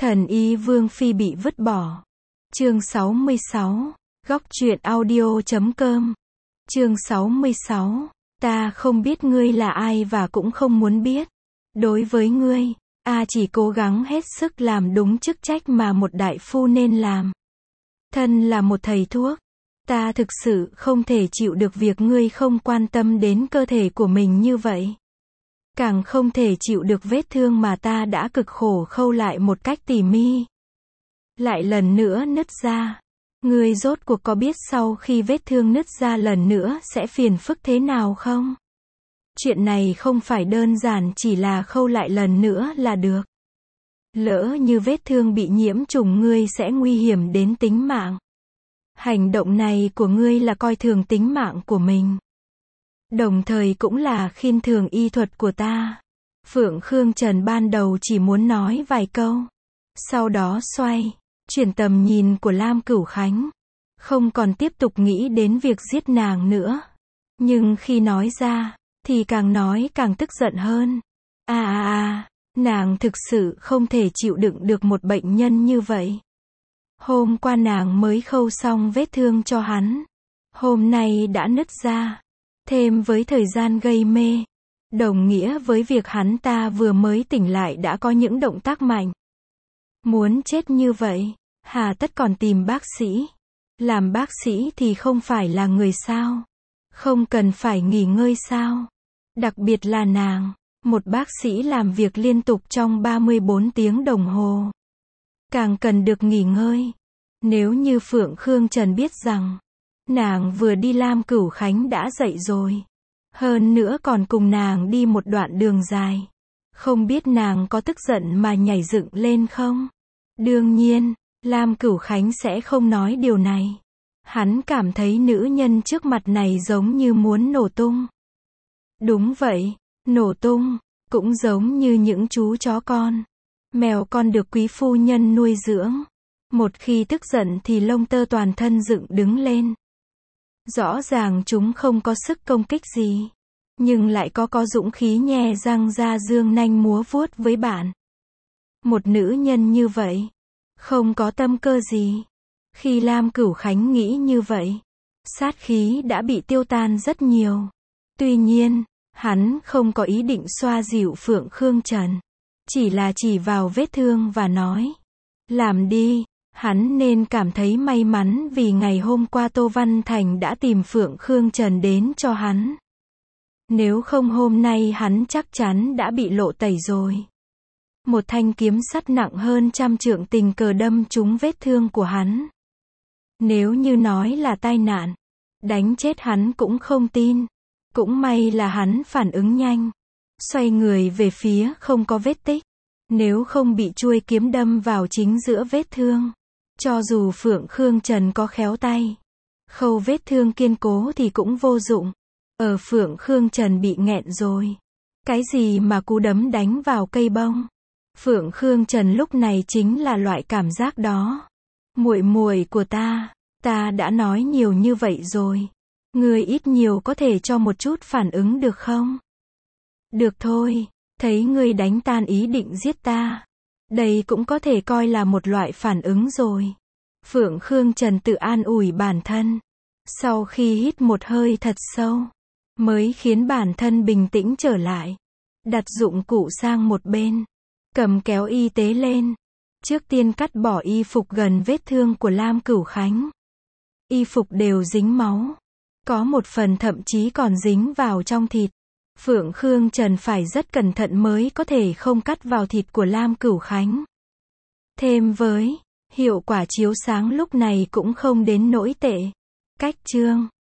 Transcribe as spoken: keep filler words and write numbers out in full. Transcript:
Thần y Vương Phi bị vứt bỏ. Chương sáu mươi sáu. Góc truyện audio chấm com. Chương sáu mươi sáu. Ta không biết ngươi là ai và cũng không muốn biết. Đối với ngươi, A chỉ cố gắng hết sức làm đúng chức trách mà một đại phu nên làm. Thân là một thầy thuốc, ta thực sự không thể chịu được việc ngươi không quan tâm đến cơ thể của mình như vậy. Càng không thể chịu được vết thương mà ta đã cực khổ khâu lại một cách tỉ mỉ. Lại lần nữa nứt ra. Ngươi rốt cuộc có biết sau khi vết thương nứt ra lần nữa sẽ phiền phức thế nào không? Chuyện này không phải đơn giản chỉ là khâu lại lần nữa là được. Lỡ như vết thương bị nhiễm trùng ngươi sẽ nguy hiểm đến tính mạng. Hành động này của ngươi là coi thường tính mạng của mình. Đồng thời cũng là khiên thường y thuật của ta. Phượng Khương Trần ban đầu chỉ muốn nói vài câu. Sau đó xoay, chuyển tầm nhìn của Lam Cửu Khánh. Không còn tiếp tục nghĩ đến việc giết nàng nữa. Nhưng khi nói ra, thì càng nói càng tức giận hơn. À à à, nàng thực sự không thể chịu đựng được một bệnh nhân như vậy. Hôm qua nàng mới khâu xong vết thương cho hắn. Hôm nay đã nứt ra. Thêm với thời gian gây mê, đồng nghĩa với việc hắn ta vừa mới tỉnh lại đã có những động tác mạnh. Muốn chết như vậy, hà tất còn tìm bác sĩ. Làm bác sĩ thì không phải là người sao? Không cần phải nghỉ ngơi sao? Đặc biệt là nàng, một bác sĩ làm việc liên tục trong ba mươi bốn tiếng đồng hồ. Càng cần được nghỉ ngơi. Nếu như Phượng Khương Trần biết rằng, nàng vừa đi Lam Cửu Khánh đã dậy rồi. Hơn nữa còn cùng nàng đi một đoạn đường dài. Không biết nàng có tức giận mà nhảy dựng lên không? Đương nhiên, Lam Cửu Khánh sẽ không nói điều này. Hắn cảm thấy nữ nhân trước mặt này giống như muốn nổ tung. Đúng vậy, nổ tung, cũng giống như những chú chó con. Mèo con được quý phu nhân nuôi dưỡng. Một khi tức giận thì lông tơ toàn thân dựng đứng lên. Rõ ràng chúng không có sức công kích gì, nhưng lại có có dũng khí nhe răng ra dương nanh múa vuốt với bạn. Một nữ nhân như vậy, không có tâm cơ gì. Khi Lam Cửu Khánh nghĩ như vậy, sát khí đã bị tiêu tan rất nhiều. Tuy nhiên, hắn không có ý định xoa dịu Phượng Khương Trần, chỉ là chỉ vào vết thương và nói, làm đi. Hắn nên cảm thấy may mắn vì ngày hôm qua Tô Văn Thành đã tìm Phượng Khương Trần đến cho hắn. Nếu không hôm nay hắn chắc chắn đã bị lộ tẩy rồi. Một thanh kiếm sắt nặng hơn trăm trượng tình cờ đâm trúng vết thương của hắn. Nếu như nói là tai nạn, đánh chết hắn cũng không tin. Cũng may là hắn phản ứng nhanh, xoay người về phía không có vết tích. Nếu không bị chuôi kiếm đâm vào chính giữa vết thương. Cho dù Phượng Khương Trần có khéo tay, khâu vết thương kiên cố thì cũng vô dụng. Ở Phượng Khương Trần bị nghẹn rồi. Cái gì mà cú đấm đánh vào cây bông? Phượng Khương Trần lúc này chính là loại cảm giác đó. Muội muội của ta, ta đã nói nhiều như vậy rồi. Ngươi ít nhiều có thể cho một chút phản ứng được không? Được thôi, thấy ngươi đánh tan ý định giết ta. Đây cũng có thể coi là một loại phản ứng rồi. Phượng Khương Trần tự an ủi bản thân. Sau khi hít một hơi thật sâu, mới khiến bản thân bình tĩnh trở lại. Đặt dụng cụ sang một bên. Cầm kéo y tế lên. Trước tiên cắt bỏ y phục gần vết thương của Lam Cửu Khánh. Y phục đều dính máu. Có một phần thậm chí còn dính vào trong thịt. Phượng Khương Trần phải rất cẩn thận mới có thể không cắt vào thịt của Lam Cửu Khánh. Thêm với, hiệu quả chiếu sáng lúc này cũng không đến nỗi tệ. Cách chương